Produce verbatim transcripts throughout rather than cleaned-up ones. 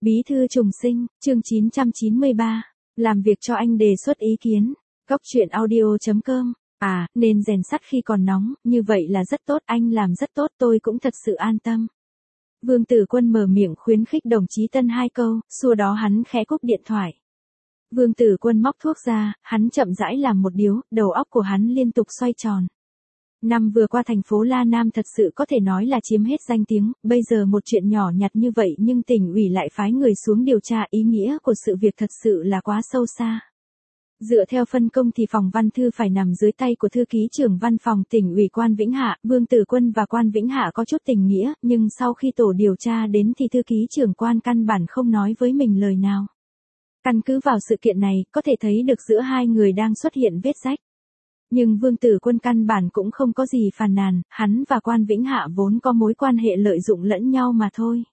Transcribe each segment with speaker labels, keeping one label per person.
Speaker 1: Bí thư trùng sinh, chương chín trăm chín mươi ba. Làm việc cho anh đề xuất ý kiến. Góc truyện audio chấm com. À, nên rèn sắt khi còn nóng, như vậy là rất tốt, anh làm rất tốt, tôi cũng thật sự an tâm. Vương Tử Quân mở miệng khuyến khích đồng chí Tân hai câu, sau đó hắn khẽ cúp điện thoại. Vương Tử Quân móc thuốc ra, hắn chậm rãi làm một điếu, đầu óc của hắn liên tục xoay tròn. Năm vừa qua thành phố La Nam thật sự có thể nói là chiếm hết danh tiếng, bây giờ một chuyện nhỏ nhặt như vậy nhưng tỉnh ủy lại phái người xuống điều tra, ý nghĩa của sự việc thật sự là quá sâu xa. Dựa theo phân công thì phòng văn thư phải nằm dưới tay của thư ký trưởng văn phòng tỉnh ủy Quan Vĩnh Hạ, Vương Tử Quân và Quan Vĩnh Hạ có chút tình nghĩa, nhưng sau khi tổ điều tra đến thì thư ký trưởng Quan căn bản không nói với mình lời nào. Căn cứ vào sự kiện này, có thể thấy được giữa hai người đang xuất hiện vết rách. Nhưng Vương Tử Quân căn bản cũng không có gì phàn nàn, hắn và Quan Vĩnh Hạ vốn có mối quan hệ lợi dụng lẫn nhau mà thôi.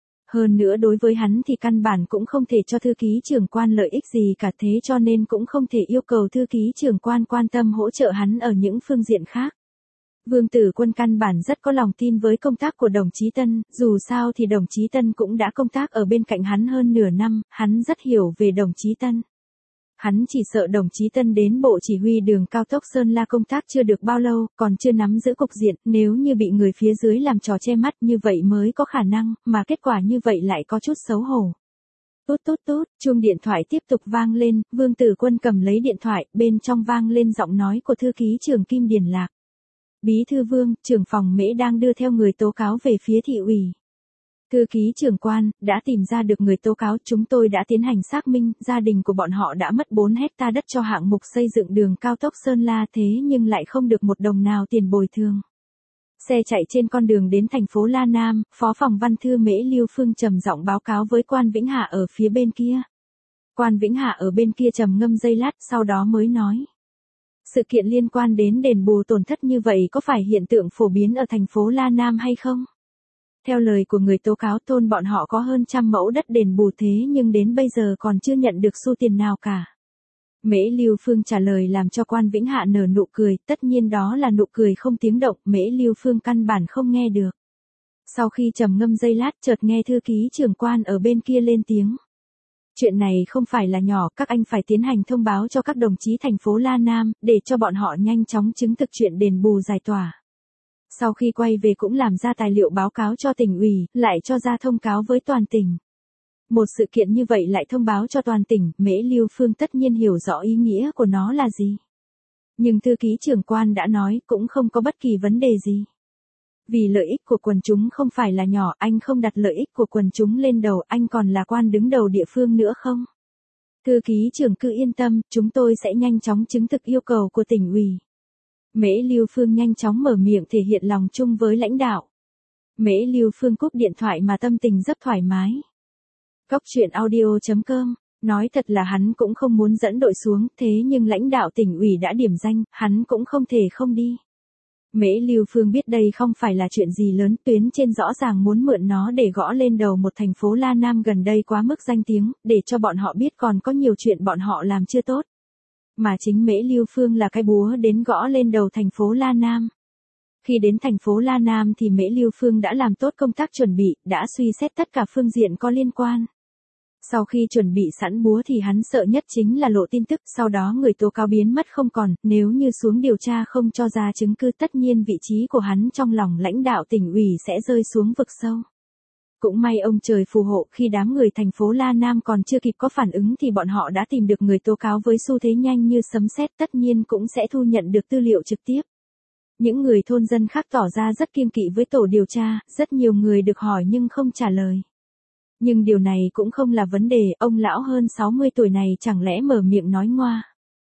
Speaker 1: Hơn nữa đối với hắn thì căn bản cũng không thể cho thư ký trưởng Quan lợi ích gì cả, thế cho nên cũng không thể yêu cầu thư ký trưởng Quan quan tâm hỗ trợ hắn ở những phương diện khác. Vương Tử Quân căn bản rất có lòng tin với công tác của đồng chí Tân, dù sao thì đồng chí Tân cũng đã công tác ở bên cạnh hắn hơn nửa năm, hắn rất hiểu về đồng chí Tân. Hắn chỉ sợ đồng chí Tân đến bộ chỉ huy đường cao tốc Sơn La công tác chưa được bao lâu, còn chưa nắm giữ cục diện, nếu như bị người phía dưới làm trò che mắt như vậy mới có khả năng, mà kết quả như vậy lại có chút xấu hổ. Tút tút tút, chuông điện thoại tiếp tục vang lên, Vương Tử Quân cầm lấy điện thoại, bên trong vang lên giọng nói của thư ký trưởng Kim Điền Lạc. Bí thư Vương, trưởng phòng Mễ đang đưa theo người tố cáo về phía thị ủy. Thư ký trưởng Quan, đã tìm ra được người tố cáo, chúng tôi đã tiến hành xác minh, gia đình của bọn họ đã mất bốn hecta đất cho hạng mục xây dựng đường cao tốc Sơn La thế nhưng lại không được một đồng nào tiền bồi thường. Xe chạy trên con đường đến thành phố La Nam, Phó phòng văn thư Mễ Lưu Phương trầm giọng báo cáo với Quan Vĩnh Hạ ở phía bên kia. Quan Vĩnh Hạ ở bên kia trầm ngâm giây lát, sau đó mới nói. Sự kiện liên quan đến đền bù tổn thất như vậy có phải hiện tượng phổ biến ở thành phố La Nam hay không? Theo lời của người tố cáo, thôn bọn họ có hơn trăm mẫu đất đền bù thế nhưng đến bây giờ còn chưa nhận được xu tiền nào cả. Mễ Lưu Phương trả lời làm cho Quan Vĩnh Hạ nở nụ cười, tất nhiên đó là nụ cười không tiếng động, Mễ Lưu Phương căn bản không nghe được. Sau khi trầm ngâm giây lát chợt nghe thư ký trưởng Quan ở bên kia lên tiếng. Chuyện này không phải là nhỏ, các anh phải tiến hành thông báo cho các đồng chí thành phố La Nam, để cho bọn họ nhanh chóng chứng thực chuyện đền bù giải tỏa. Sau khi quay về cũng làm ra tài liệu báo cáo cho tỉnh ủy, lại cho ra thông cáo với toàn tỉnh. Một sự kiện như vậy lại thông báo cho toàn tỉnh, Mễ Lưu Phương tất nhiên hiểu rõ ý nghĩa của nó là gì. Nhưng thư ký trưởng Quan đã nói cũng không có bất kỳ vấn đề gì. Vì lợi ích của quần chúng không phải là nhỏ, anh không đặt lợi ích của quần chúng lên đầu, anh còn là quan đứng đầu địa phương nữa không? Thư ký trưởng cứ yên tâm, chúng tôi sẽ nhanh chóng chứng thực yêu cầu của tỉnh ủy. Mễ Lưu Phương nhanh chóng mở miệng thể hiện lòng chung với lãnh đạo. Mễ Lưu Phương cúp điện thoại mà tâm tình rất thoải mái. Góc truyện audio chấm com, nói thật là hắn cũng không muốn dẫn đội xuống, thế nhưng lãnh đạo tỉnh ủy đã điểm danh, hắn cũng không thể không đi. Mễ Lưu Phương biết đây không phải là chuyện gì lớn, tuyến trên rõ ràng muốn mượn nó để gõ lên đầu một thành phố La Nam gần đây quá mức danh tiếng, để cho bọn họ biết còn có nhiều chuyện bọn họ làm chưa tốt. Mà chính Mễ Lưu Phương là cái búa đến gõ lên đầu thành phố La Nam. Khi đến thành phố La Nam thì Mễ Lưu Phương đã làm tốt công tác chuẩn bị, đã suy xét tất cả phương diện có liên quan. Sau khi chuẩn bị sẵn búa thì hắn sợ nhất chính là lộ tin tức, sau đó người tố cáo biến mất không còn, nếu như xuống điều tra không cho ra chứng cứ tất nhiên vị trí của hắn trong lòng lãnh đạo tỉnh ủy sẽ rơi xuống vực sâu. Cũng may ông trời phù hộ, khi đám người thành phố La Nam còn chưa kịp có phản ứng thì bọn họ đã tìm được người tố cáo với xu thế nhanh như sấm sét, tất nhiên cũng sẽ thu nhận được tư liệu trực tiếp. Những người thôn dân khác tỏ ra rất kiêng kỵ với tổ điều tra, rất nhiều người được hỏi nhưng không trả lời. Nhưng điều này cũng không là vấn đề, ông lão hơn sáu mươi tuổi này chẳng lẽ mở miệng nói ngoa.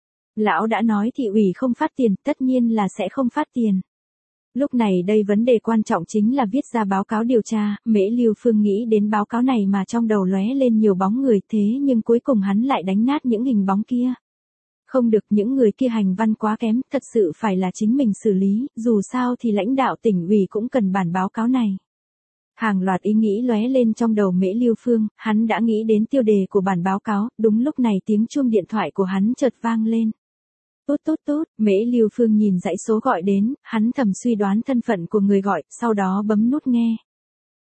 Speaker 1: Lão đã nói thị ủy không phát tiền, tất nhiên là sẽ không phát tiền. Lúc này đây vấn đề quan trọng chính là viết ra báo cáo điều tra, Mễ Lưu Phương nghĩ đến báo cáo này mà trong đầu lóe lên nhiều bóng người, thế nhưng cuối cùng hắn lại đánh nát những hình bóng kia. Không được, những người kia hành văn quá kém, thật sự phải là chính mình xử lý, dù sao thì lãnh đạo tỉnh ủy cũng cần bản báo cáo này. Hàng loạt ý nghĩ lóe lên trong đầu Mễ Lưu Phương, hắn đã nghĩ đến tiêu đề của bản báo cáo, đúng lúc này tiếng chuông điện thoại của hắn chợt vang lên. Tút tút tút, Mễ Lưu Phương nhìn dãy số gọi đến, hắn thầm suy đoán thân phận của người gọi, sau đó bấm nút nghe.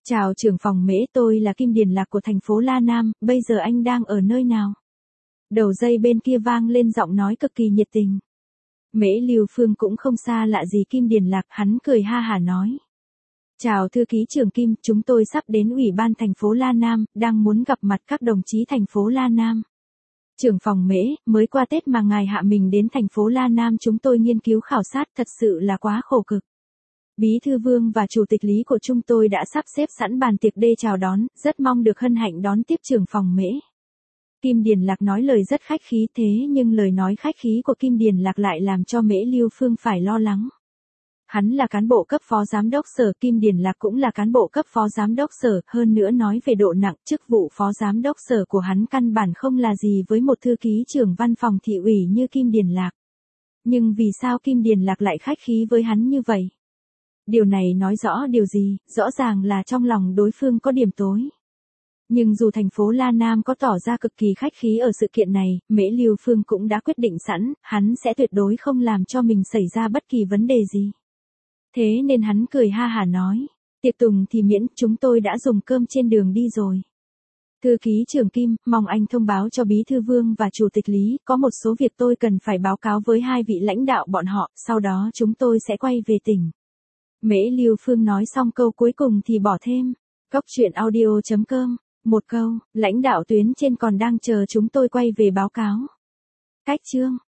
Speaker 1: Chào trưởng phòng Mễ, tôi là Kim Điền Lạc của thành phố La Nam, bây giờ anh đang ở nơi nào? Đầu dây bên kia vang lên giọng nói cực kỳ nhiệt tình. Mễ Lưu Phương cũng không xa lạ gì Kim Điền Lạc, hắn cười ha hả nói. Chào thư ký trưởng Kim, chúng tôi sắp đến ủy ban thành phố La Nam, đang muốn gặp mặt các đồng chí thành phố La Nam. Trưởng phòng Mễ, mới qua Tết mà ngài hạ mình đến thành phố La Nam chúng tôi nghiên cứu khảo sát thật sự là quá khổ cực. Bí thư Vương và chủ tịch lý của chúng tôi đã sắp xếp sẵn bàn tiệc đê chào đón, rất mong được hân hạnh đón tiếp trưởng phòng Mễ. Kim Điền Lạc nói lời rất khách khí thế nhưng lời nói khách khí của Kim Điền Lạc lại làm cho Mễ Lưu Phương phải lo lắng. Hắn là cán bộ cấp phó giám đốc sở, Kim Điền Lạc cũng là cán bộ cấp phó giám đốc sở, hơn nữa nói về độ nặng chức vụ phó giám đốc sở của hắn căn bản không là gì với một thư ký trưởng văn phòng thị ủy như Kim Điền Lạc. Nhưng vì sao Kim Điền Lạc lại khách khí với hắn như vậy? Điều này nói rõ điều gì? Rõ ràng là trong lòng đối phương có điểm tối. Nhưng dù thành phố La Nam có tỏ ra cực kỳ khách khí ở sự kiện này, Mễ Lưu Phương cũng đã quyết định sẵn, hắn sẽ tuyệt đối không làm cho mình xảy ra bất kỳ vấn đề gì. Thế nên hắn cười ha hả nói, tiệc tùng thì miễn, chúng tôi đã dùng cơm trên đường đi rồi. Thư ký trưởng Kim, mong anh thông báo cho Bí thư Vương và Chủ tịch Lý, có một số việc tôi cần phải báo cáo với hai vị lãnh đạo bọn họ, sau đó chúng tôi sẽ quay về tỉnh. Mễ Lưu Phương nói xong câu cuối cùng thì bỏ thêm, cốc truyện audio chấm com, một câu, lãnh đạo tuyến trên còn đang chờ chúng tôi quay về báo cáo. Cách chương